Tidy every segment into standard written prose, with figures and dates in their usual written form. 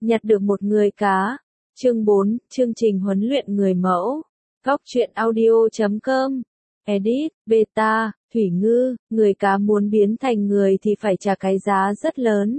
Nhặt được một người cá. Chương 4, chương trình huấn luyện người mẫu. Góc truyện audio.com. Edit, beta, Thủy Ngư, người cá muốn biến thành người thì phải trả cái giá rất lớn.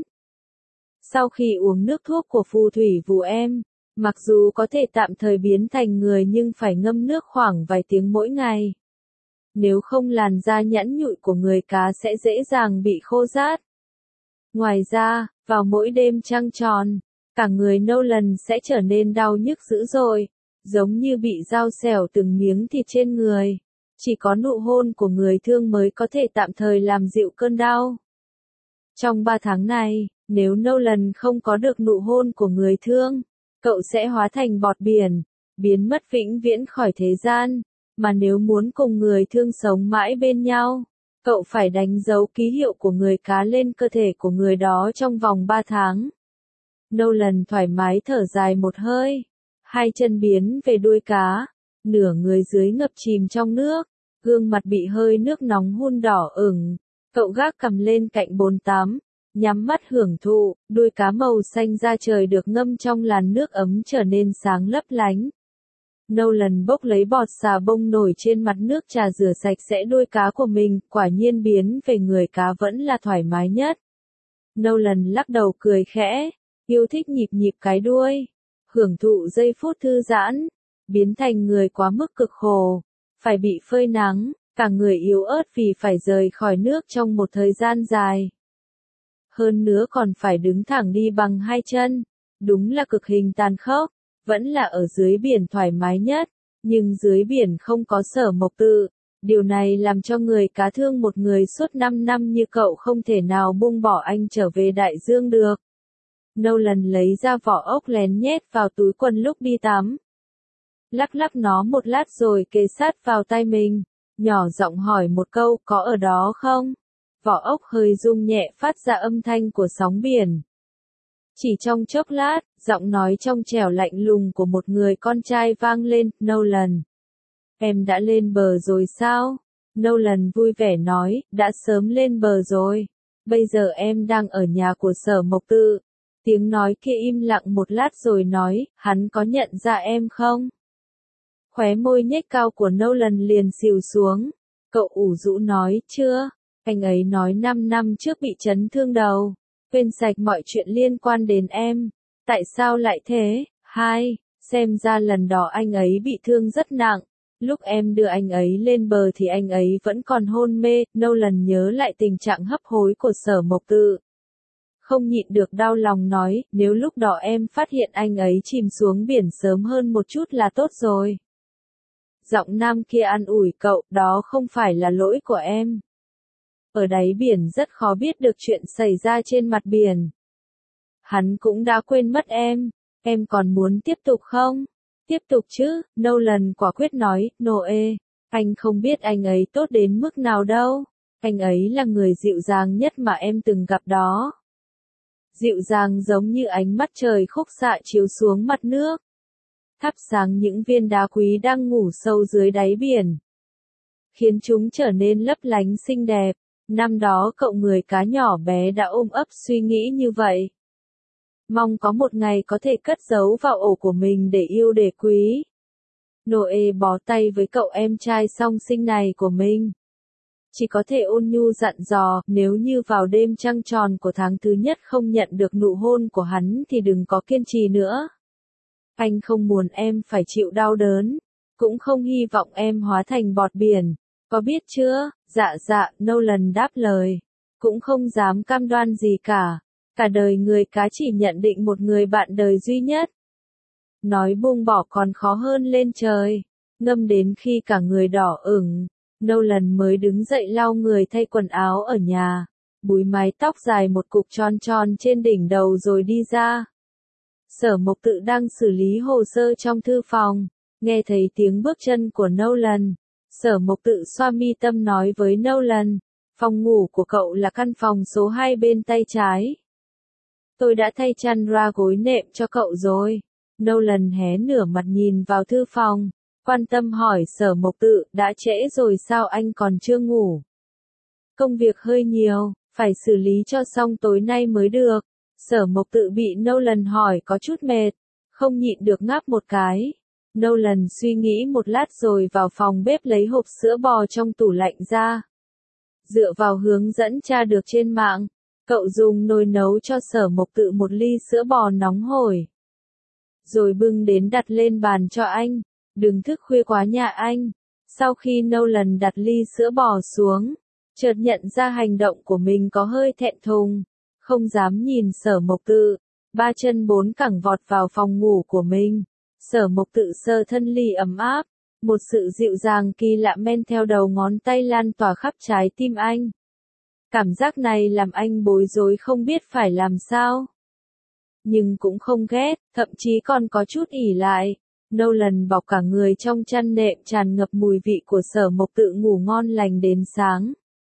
Sau khi uống nước thuốc của phù thủy vù em, mặc dù có thể tạm thời biến thành người nhưng phải ngâm nước khoảng vài tiếng mỗi ngày. Nếu không làn da nhẵn nhụi của người cá sẽ dễ dàng bị khô rát. Ngoài ra, vào mỗi đêm trăng tròn, cả người Nolan sẽ trở nên đau nhức dữ dội, giống như bị dao xẻo từng miếng thịt trên người. Chỉ có nụ hôn của người thương mới có thể tạm thời làm dịu cơn đau. Trong 3 tháng này, nếu Nolan không có được nụ hôn của người thương, cậu sẽ hóa thành bọt biển, biến mất vĩnh viễn khỏi thế gian. Mà nếu muốn cùng người thương sống mãi bên nhau, cậu phải đánh dấu ký hiệu của người cá lên cơ thể của người đó trong vòng 3 tháng. Nolan thoải mái thở dài một hơi. Hai chân biến về đuôi cá, nửa người dưới ngập chìm trong nước, gương mặt bị hơi nước nóng hun đỏ ửng. Cậu gác cằm lên cạnh bồn tắm, nhắm mắt hưởng thụ, đuôi cá màu xanh da trời được ngâm trong làn nước ấm trở nên sáng lấp lánh. Nolan bốc lấy bọt xà bông nổi trên mặt nước trà rửa sạch sẽ đuôi cá của mình, quả nhiên biến về người cá vẫn là thoải mái nhất. Nolan lắc đầu cười khẽ, yêu thích nhịp nhịp cái đuôi, hưởng thụ giây phút thư giãn, biến thành người quá mức cực khổ, phải bị phơi nắng, cả người yếu ớt vì phải rời khỏi nước trong một thời gian dài. Hơn nữa còn phải đứng thẳng đi bằng hai chân, đúng là cực hình tàn khốc. Vẫn là ở dưới biển thoải mái nhất, nhưng dưới biển không có Sở Mộc Tự. Điều này làm cho người cá thương một người suốt 5 năm như cậu không thể nào buông bỏ anh trở về đại dương được. Nolan lấy ra vỏ ốc lén nhét vào túi quần lúc đi tắm. Lắc lắc nó một lát rồi kề sát vào tai mình, nhỏ giọng hỏi một câu, có ở đó không? Vỏ ốc hơi rung nhẹ phát ra âm thanh của sóng biển. Chỉ trong chốc lát, giọng nói trong trẻo lạnh lùng của một người con trai vang lên, Nolan. Em đã lên bờ rồi sao? Nolan vui vẻ nói, đã sớm lên bờ rồi. Bây giờ em đang ở nhà của Sở Mộc Tự. Tiếng nói kia im lặng một lát rồi nói, hắn có nhận ra em không? Khóe môi nhếch cao của Nolan liền xìu xuống. Cậu ủ rũ nói, chưa. Anh ấy nói 5 năm trước bị chấn thương đầu. Quên sạch mọi chuyện liên quan đến em. Tại sao lại thế? Xem ra lần đó anh ấy bị thương rất nặng. Lúc em đưa anh ấy lên bờ thì anh ấy vẫn còn hôn mê. Nolan nhớ lại tình trạng hấp hối của Sở Mộc Tự. Không nhịn được đau lòng nói, nếu lúc đó em phát hiện anh ấy chìm xuống biển sớm hơn một chút là tốt rồi. Giọng nam kia an ủi cậu, đó không phải là lỗi của em. Ở đáy biển rất khó biết được chuyện xảy ra trên mặt biển. Hắn cũng đã quên mất em còn muốn tiếp tục không? Tiếp tục chứ, Nolan quả quyết nói, Noe, anh không biết anh ấy tốt đến mức nào đâu. Anh ấy là người dịu dàng nhất mà em từng gặp đó. Dịu dàng giống như ánh mắt trời khúc xạ chiếu xuống mặt nước. Thắp sáng những viên đá quý đang ngủ sâu dưới đáy biển. Khiến chúng trở nên lấp lánh xinh đẹp. Năm đó cậu người cá nhỏ bé đã ôm ấp suy nghĩ như vậy. Mong có một ngày có thể cất giấu vào ổ của mình để yêu để quý. Noe bó tay với cậu em trai song sinh này của mình. Chỉ có thể ôn nhu dặn dò, nếu như vào đêm trăng tròn của tháng thứ nhất không nhận được nụ hôn của hắn thì đừng có kiên trì nữa. Anh không muốn em phải chịu đau đớn, cũng không hy vọng em hóa thành bọt biển. Có biết chưa? Dạ, Nolan đáp lời. Cũng không dám cam đoan gì cả. Cả đời người cá chỉ nhận định một người bạn đời duy nhất. Nói buông bỏ còn khó hơn lên trời. Ngâm đến khi cả người đỏ ửng, Nolan mới đứng dậy lau người thay quần áo ở nhà. Búi mái tóc dài một cục tròn tròn trên đỉnh đầu rồi đi ra. Sở Mộc Tự đang xử lý hồ sơ trong thư phòng. Nghe thấy tiếng bước chân của Nolan. Sở Mộc Tự xoa mi tâm nói với Nolan, phòng ngủ của cậu là căn phòng số 2 bên tay trái. Tôi đã thay chăn ra gối nệm cho cậu rồi. Nolan hé nửa mặt nhìn vào thư phòng, quan tâm hỏi Sở Mộc Tự, đã trễ rồi sao anh còn chưa ngủ? Công việc hơi nhiều, phải xử lý cho xong tối nay mới được. Sở Mộc Tự bị Nolan hỏi có chút mệt, không nhịn được ngáp một cái. Nolan suy nghĩ một lát rồi vào phòng bếp lấy hộp sữa bò trong tủ lạnh ra. Dựa vào hướng dẫn tra được trên mạng, cậu dùng nồi nấu cho Sở Mộc Tự một ly sữa bò nóng hổi. Rồi bưng đến đặt lên bàn cho anh, đừng thức khuya quá nhà anh. Sau khi Nolan đặt ly sữa bò xuống, chợt nhận ra hành động của mình có hơi thẹn thùng, không dám nhìn Sở Mộc Tự, ba chân bốn cẳng vọt vào phòng ngủ của mình. Sở Mộc Tự sờ thân ly ấm áp, một sự dịu dàng kỳ lạ men theo đầu ngón tay lan tỏa khắp trái tim anh. Cảm giác này làm anh bối rối không biết phải làm sao. Nhưng cũng không ghét, thậm chí còn có chút ỉ lại. Nolan bọc cả người trong chăn nệm tràn ngập mùi vị của Sở Mộc Tự ngủ ngon lành đến sáng.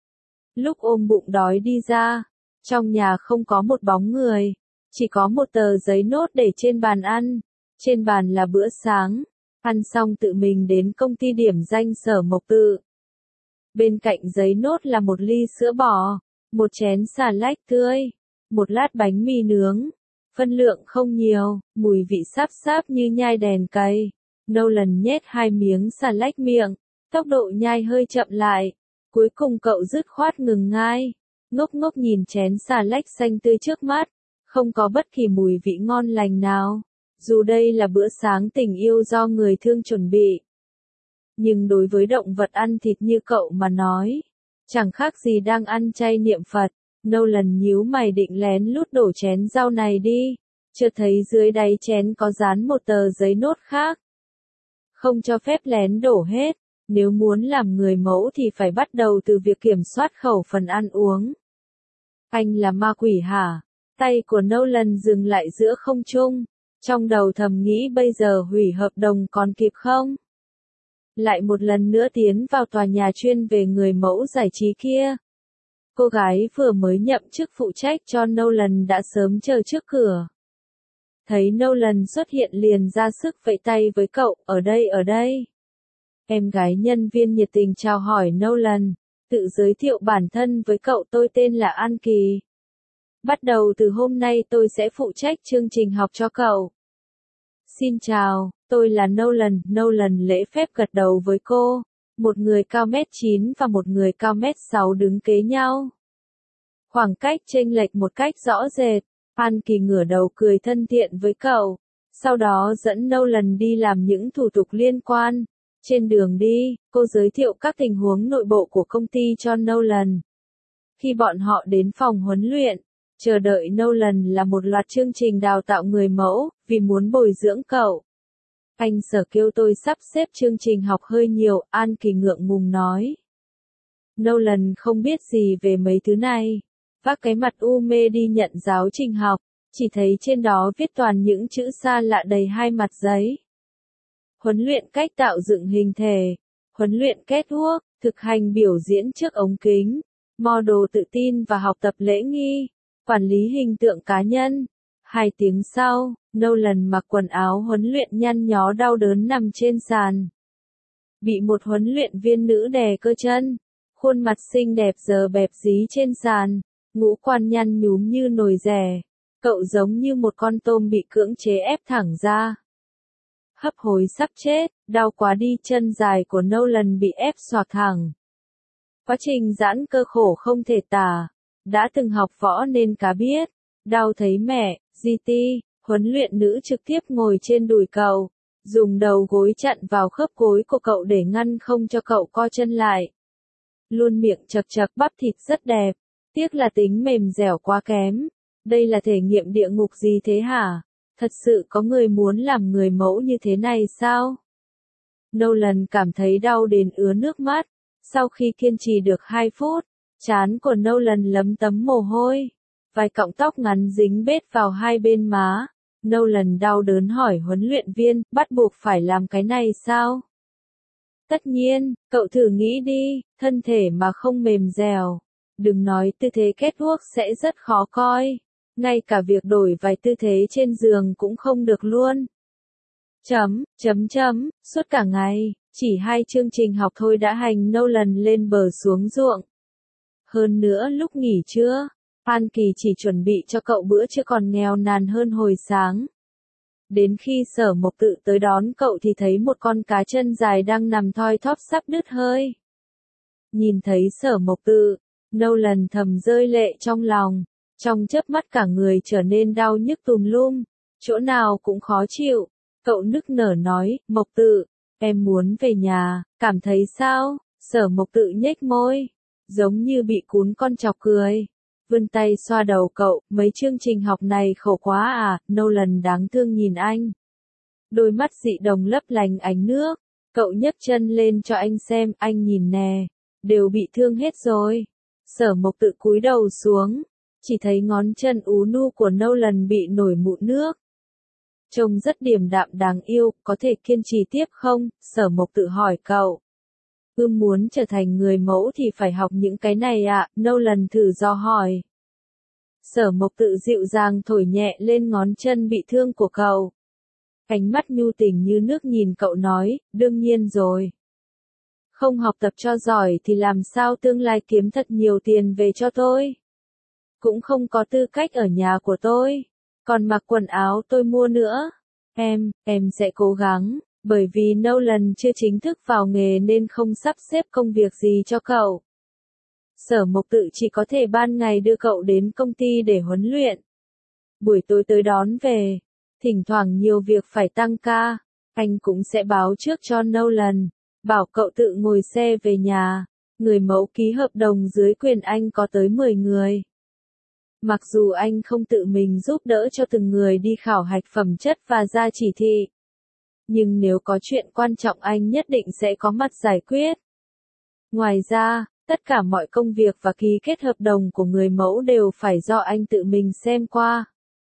Lúc ôm bụng đói đi ra, trong nhà không có một bóng người, chỉ có một tờ giấy nốt để trên bàn ăn. Trên bàn là bữa sáng, ăn xong tự mình đến công ty điểm danh Sở Mộc Tự. Bên cạnh giấy nốt là một ly sữa bò, một chén xà lách tươi, một lát bánh mì nướng. Phân lượng không nhiều, mùi vị sáp sáp như nhai đèn cay. Nolan nhét 2 miếng xà lách miệng, tốc độ nhai hơi chậm lại. Cuối cùng cậu dứt khoát ngừng ngay, ngốc ngốc nhìn chén xà lách xanh tươi trước mắt, không có bất kỳ mùi vị ngon lành nào. Dù đây là bữa sáng tình yêu do người thương chuẩn bị, nhưng đối với động vật ăn thịt như cậu mà nói, chẳng khác gì đang ăn chay niệm Phật. Nolan nhíu mày định lén lút đổ chén rau này đi, chợt thấy dưới đáy chén có dán một tờ giấy nốt khác. Không cho phép lén đổ hết, nếu muốn làm người mẫu thì phải bắt đầu từ việc kiểm soát khẩu phần ăn uống. Anh là ma quỷ hả? Tay của Nolan dừng lại giữa không trung, trong đầu thầm nghĩ bây giờ hủy hợp đồng còn kịp không? Lại một lần nữa tiến vào tòa nhà chuyên về người mẫu giải trí kia. Cô gái vừa mới nhậm chức phụ trách cho Nolan đã sớm chờ trước cửa. Thấy Nolan xuất hiện liền ra sức vẫy tay với cậu, ở đây. Em gái nhân viên nhiệt tình chào hỏi Nolan, tự giới thiệu bản thân với cậu, tôi tên là An Kỳ. Bắt đầu từ hôm nay tôi sẽ phụ trách chương trình học cho cậu. Xin chào, tôi là Nolan. Nolan lễ phép gật đầu với cô. Một người cao mét 9 và một người cao mét 6 đứng kế nhau. Khoảng cách chênh lệch một cách rõ rệt. An Kỳ ngửa đầu cười thân thiện với cậu. Sau đó dẫn Nolan đi làm những thủ tục liên quan. Trên đường đi, cô giới thiệu các tình huống nội bộ của công ty cho Nolan. Khi bọn họ đến phòng huấn luyện, chờ đợi Nolan là một loạt chương trình đào tạo người mẫu, vì muốn bồi dưỡng cậu. Anh Sở kêu tôi sắp xếp chương trình học hơi nhiều, An Kỳ ngượng ngùng nói. Nolan không biết gì về mấy thứ này. Vác cái mặt u mê đi nhận giáo trình học, chỉ thấy trên đó viết toàn những chữ xa lạ đầy 2 mặt giấy. Huấn luyện cách tạo dựng hình thể, huấn luyện catwalk, thực hành biểu diễn trước ống kính, model tự tin và học tập lễ nghi, quản lý hình tượng cá nhân. 2 tiếng sau, Nolan mặc quần áo huấn luyện nhăn nhó đau đớn nằm trên sàn. Bị một huấn luyện viên nữ đè cơ chân, khuôn mặt xinh đẹp giờ bẹp dí trên sàn, ngũ quan nhăn nhúm như nồi dẻ. Cậu giống như một con tôm bị cưỡng chế ép thẳng ra. Hấp hối sắp chết, đau quá đi, chân dài của Nolan bị ép xoạc thẳng. Quá trình giãn cơ khổ không thể tả. Đã từng học võ nên cá biết. Đau thấy mẹ. GT, huấn luyện nữ trực tiếp ngồi trên đùi cậu, dùng đầu gối chặn vào khớp gối của cậu để ngăn không cho cậu co chân lại. Luôn miệng chật chật bắp thịt rất đẹp, tiếc là tính mềm dẻo quá kém. Đây là thể nghiệm địa ngục gì thế hả? Thật sự có người muốn làm người mẫu như thế này sao? Nolan cảm thấy đau đến ứa nước mắt. Sau khi kiên trì được 2 phút, trán của Nolan lấm tấm mồ hôi. Vài cọng tóc ngắn dính bết vào 2 bên má. Nolan đau đớn hỏi huấn luyện viên, bắt buộc phải làm cái này sao? Tất nhiên, cậu thử nghĩ đi, thân thể mà không mềm dẻo. Đừng nói tư thế catwalk sẽ rất khó coi. Ngay cả việc đổi vài tư thế trên giường cũng không được luôn. Suốt cả ngày, chỉ 2 chương trình học thôi đã hành Nolan lên bờ xuống ruộng. Hơn nữa lúc nghỉ trưa, An Kỳ chỉ chuẩn bị cho cậu bữa trưa còn nghèo nàn hơn hồi sáng. Đến khi Sở Mộc Tự tới đón cậu thì thấy một con cá chân dài đang nằm thoi thóp sắp đứt hơi. Nhìn thấy Sở Mộc Tự, Nolan thầm rơi lệ trong lòng, trong chớp mắt cả người trở nên đau nhức tùm lum, chỗ nào cũng khó chịu. Cậu nức nở nói, Mộc Tự, em muốn về nhà, cảm thấy sao? Sở Mộc Tự nhếch môi, giống như bị cún con chọc cười. Vươn tay xoa đầu cậu, mấy chương trình học này khổ quá à, Nolan đáng thương nhìn anh. Đôi mắt dị đồng lấp lánh ánh nước, cậu nhấc chân lên cho anh xem, anh nhìn nè, đều bị thương hết rồi. Sở Mộc Tự cúi đầu xuống, chỉ thấy ngón chân ú nu của Nolan bị nổi mụn nước. Trông rất điềm đạm đáng yêu, có thể kiên trì tiếp không? Sở Mộc Tự hỏi cậu. Muốn trở thành người mẫu thì phải học những cái này ạ, Nolan thử dò hỏi. Sở Mộc Tự dịu dàng thổi nhẹ lên ngón chân bị thương của cậu. Ánh mắt nhu tình như nước nhìn cậu nói, đương nhiên rồi. Không học tập cho giỏi thì làm sao tương lai kiếm thật nhiều tiền về cho tôi. Cũng không có tư cách ở nhà của tôi. Còn mặc quần áo tôi mua nữa. Em sẽ cố gắng. Bởi vì Nolan chưa chính thức vào nghề nên không sắp xếp công việc gì cho cậu. Sở Mộc Tự chỉ có thể ban ngày đưa cậu đến công ty để huấn luyện. Buổi tối tới đón về. Thỉnh thoảng nhiều việc phải tăng ca. Anh cũng sẽ báo trước cho Nolan. Bảo cậu tự ngồi xe về nhà. Người mẫu ký hợp đồng dưới quyền anh có tới 10 người. Mặc dù anh không tự mình giúp đỡ cho từng người đi khảo hạch phẩm chất và ra chỉ thị. Nhưng nếu có chuyện quan trọng anh nhất định sẽ có mặt giải quyết. Ngoài ra, tất cả mọi công việc và ký kết hợp đồng của người mẫu đều phải do anh tự mình xem qua.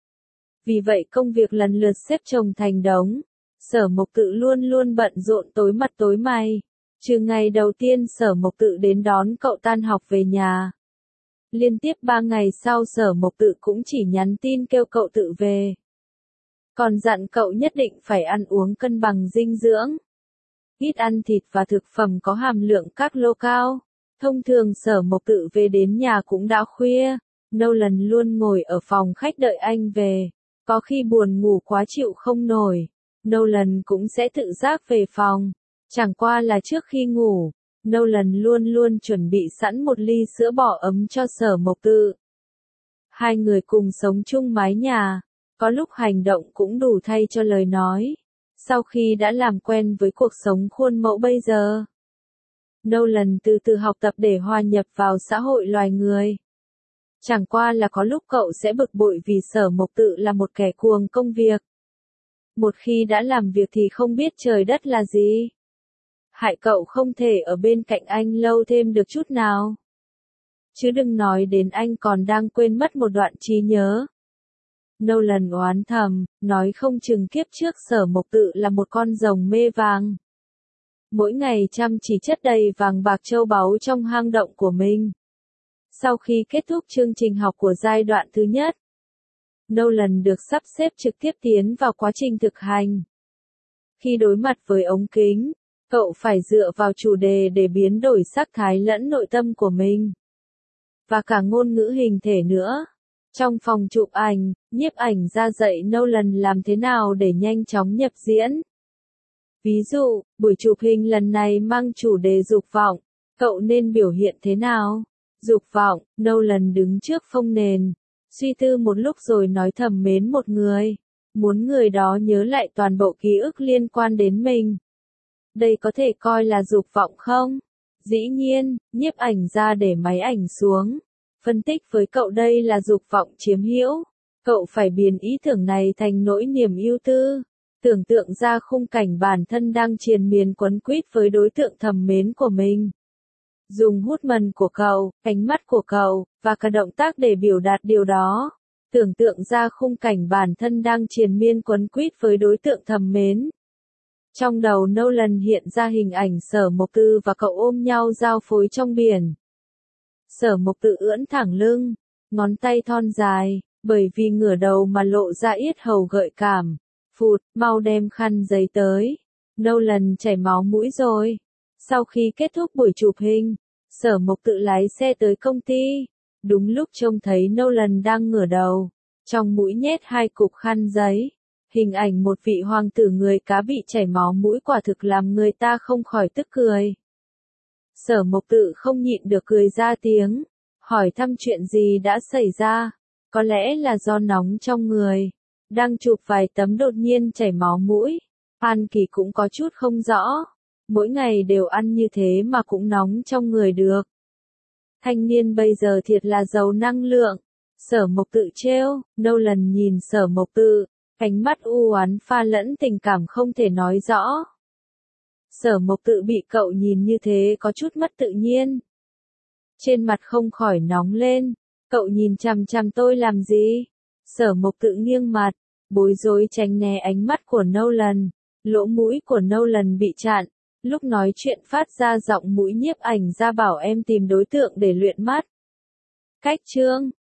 Vì vậy công việc lần lượt xếp chồng thành đống. Sở Mộc Tự luôn luôn bận rộn tối mặt tối mày. Trừ ngày đầu tiên Sở Mộc Tự đến đón cậu tan học về nhà. Liên tiếp 3 ngày sau Sở Mộc Tự cũng chỉ nhắn tin kêu cậu tự về. Còn dặn cậu nhất định phải ăn uống cân bằng dinh dưỡng. Ít ăn thịt và thực phẩm có hàm lượng các lô cao. Thông thường Sở Mộc Tự về đến nhà cũng đã khuya. Nolan luôn ngồi ở phòng khách đợi anh về. Có khi buồn ngủ quá chịu không nổi. Nolan cũng sẽ tự giác về phòng. Chẳng qua là trước khi ngủ, Nolan luôn luôn chuẩn bị sẵn một ly sữa bò ấm cho Sở Mộc Tự. Hai người cùng sống chung mái nhà. Có lúc hành động cũng đủ thay cho lời nói. Sau khi đã làm quen với cuộc sống khuôn mẫu bây giờ, Nolan từ từ học tập để hòa nhập vào xã hội loài người. Chẳng qua là có lúc cậu sẽ bực bội vì Sở Mộc Tự là một kẻ cuồng công việc. Một khi đã làm việc thì không biết trời đất là gì. Hại cậu không thể ở bên cạnh anh lâu thêm được chút nào. Chứ đừng nói đến anh còn đang quên mất một đoạn trí nhớ. Nolan oán thầm, nói không chừng kiếp trước Sở Mộc Tự là một con rồng mê vàng. Mỗi ngày chăm chỉ chất đầy vàng bạc châu báu trong hang động của mình. Sau khi kết thúc chương trình học của giai đoạn thứ nhất, Nolan được sắp xếp trực tiếp tiến vào quá trình thực hành. Khi đối mặt với ống kính, cậu phải dựa vào chủ đề để biến đổi sắc thái lẫn nội tâm của mình. Và cả ngôn ngữ hình thể nữa. Trong phòng chụp ảnh, nhiếp ảnh ra dạy Nolan làm thế nào để nhanh chóng nhập diễn. Ví dụ, buổi chụp hình lần này mang chủ đề dục vọng, cậu nên biểu hiện thế nào? Dục vọng, Nolan đứng trước phông nền, suy tư một lúc rồi nói thầm mến một người, muốn người đó nhớ lại toàn bộ ký ức liên quan đến mình. Đây có thể coi là dục vọng không? Dĩ nhiên, nhiếp ảnh ra để máy ảnh xuống. Phân tích với cậu đây là dục vọng chiếm hữu. Cậu phải biến ý tưởng này thành nỗi niềm ưu tư. Tưởng tượng ra khung cảnh bản thân đang triền miên quấn quýt với đối tượng thầm mến của mình. Dùng hút mần của cậu, ánh mắt của cậu, và cả động tác để biểu đạt điều đó. Tưởng tượng ra khung cảnh bản thân đang triền miên quấn quýt với đối tượng thầm mến. Trong đầu Nolan hiện ra hình ảnh Sở Mộc Tự và cậu ôm nhau giao phối trong biển. Sở Mộc Tự ưỡn thẳng lưng, ngón tay thon dài, bởi vì ngửa đầu mà lộ ra yết hầu gợi cảm. Phụt, mau đem khăn giấy tới. Nolan chảy máu mũi rồi. Sau khi kết thúc buổi chụp hình, Sở Mộc Tự lái xe tới công ty. Đúng lúc trông thấy Nolan đang ngửa đầu, trong mũi nhét 2 cục khăn giấy. Hình ảnh một vị hoàng tử người cá bị chảy máu mũi quả thực làm người ta không khỏi tức cười. Sở Mộc Tự không nhịn được cười ra tiếng, hỏi thăm chuyện gì đã xảy ra, có lẽ là do nóng trong người. Đang chụp vài tấm đột nhiên chảy máu mũi, An Kỳ cũng có chút không rõ, mỗi ngày đều ăn như thế mà cũng nóng trong người được. Thanh niên bây giờ thiệt là giàu năng lượng. Sở Mộc Tự trêu, Nolan nhìn Sở Mộc Tự, ánh mắt u oán pha lẫn tình cảm không thể nói rõ. Sở Mộc Tự bị cậu nhìn như thế có chút mất tự nhiên. Trên mặt không khỏi nóng lên, cậu nhìn chằm chằm tôi làm gì? Sở Mộc Tự nghiêng mặt, bối rối tránh né ánh mắt của Nolan, lỗ mũi của Nolan bị chặn, lúc nói chuyện phát ra giọng mũi nhiếp ảnh ra bảo em tìm đối tượng để luyện mắt. Cách chương